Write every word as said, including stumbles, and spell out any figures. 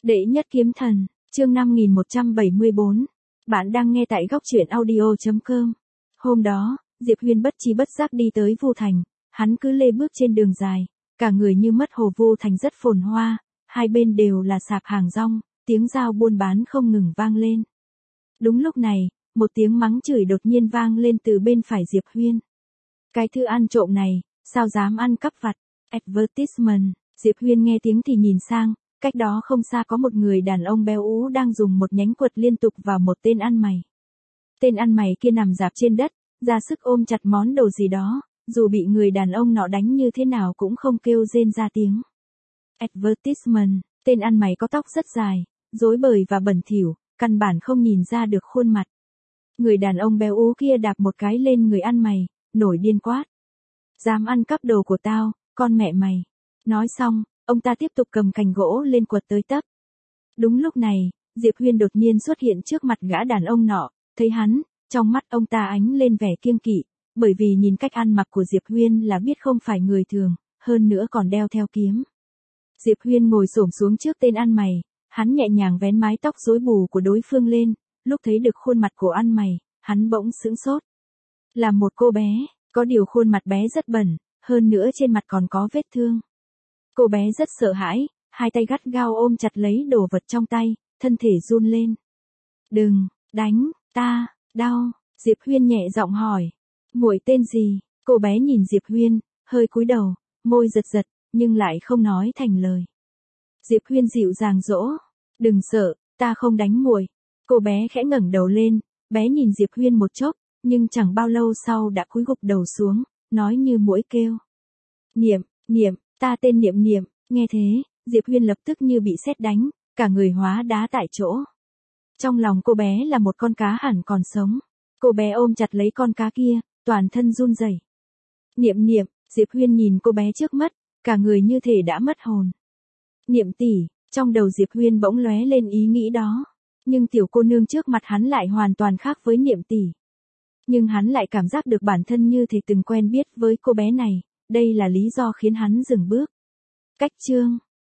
Đệ nhất kiếm thần, chương năm nghìn một trăm bảy mươi bốn. Bạn đang nghe tại góc truyện audio chấm com. Hôm đó, Diệp Huyên bất tri bất giác đi tới Vu Thành, hắn cứ lê bước trên đường dài, cả người như mất hồ. Vu Thành rất phồn hoa, hai bên đều là sạp hàng rong, tiếng giao buôn bán không ngừng vang lên. Đúng lúc này, một tiếng mắng chửi đột nhiên vang lên từ bên phải Diệp Huyên. Cái thứ ăn trộm này, sao dám ăn cắp vặt? Advertisement. Diệp Huyên nghe tiếng thì nhìn sang, cách đó không xa có một người đàn ông béo ú đang dùng một nhánh quật liên tục vào một tên ăn mày. Tên ăn mày kia nằm rạp trên đất, ra sức ôm chặt món đồ gì đó, dù bị người đàn ông nọ đánh như thế nào cũng không kêu rên ra tiếng. Advertisement. Tên ăn mày có tóc rất dài, rối bời và bẩn thỉu, căn bản không nhìn ra được khuôn mặt. Người đàn ông béo ú kia đạp một cái lên người ăn mày, nổi điên quát: "Dám ăn cắp đồ của tao, con mẹ mày." Nói xong, ông ta tiếp tục cầm cành gỗ lên quật tới tấp. Đúng lúc này, Diệp Huyên đột nhiên xuất hiện trước mặt gã đàn ông nọ, thấy hắn, trong mắt ông ta ánh lên vẻ kiêng kỵ, bởi vì nhìn cách ăn mặc của Diệp Huyên là biết không phải người thường, hơn nữa còn đeo theo kiếm. Diệp Huyên ngồi xổm xuống trước tên ăn mày, hắn nhẹ nhàng vén mái tóc rối bù của đối phương lên, lúc thấy được khuôn mặt của ăn mày, hắn bỗng sững sốt. Là một cô bé, có điều khuôn mặt bé rất bẩn, hơn nữa trên mặt còn có vết thương. Cô bé rất sợ hãi, hai tay gắt gao ôm chặt lấy đồ vật trong tay, thân thể run lên. "Đừng, đánh, ta, đau." Diệp Huyên nhẹ giọng hỏi. "Muội tên gì?" Cô bé nhìn Diệp Huyên, hơi cúi đầu, môi giật giật, nhưng lại không nói thành lời. Diệp Huyên dịu dàng dỗ. "Đừng sợ, ta không đánh muội." Cô bé khẽ ngẩng đầu lên, bé nhìn Diệp Huyên một chốc, nhưng chẳng bao lâu sau đã cúi gục đầu xuống, nói như muỗi kêu: "Niệm, Niệm, ta tên Niệm Niệm." Nghe thế, Diệp Huyên lập tức như bị sét đánh, cả người hóa đá tại chỗ. Trong lòng cô bé là một con cá hẳn còn sống. Cô bé ôm chặt lấy con cá kia, toàn thân run rẩy. "Niệm Niệm." Diệp Huyên nhìn cô bé trước mắt, cả người như thể đã mất hồn. "Niệm tỷ." Trong đầu Diệp Huyên bỗng lóe lên ý nghĩ đó. Nhưng tiểu cô nương trước mặt hắn lại hoàn toàn khác với Niệm tỷ. Nhưng hắn lại cảm giác được bản thân như thể từng quen biết với cô bé này, đây là lý do khiến hắn dừng bước. Cách chương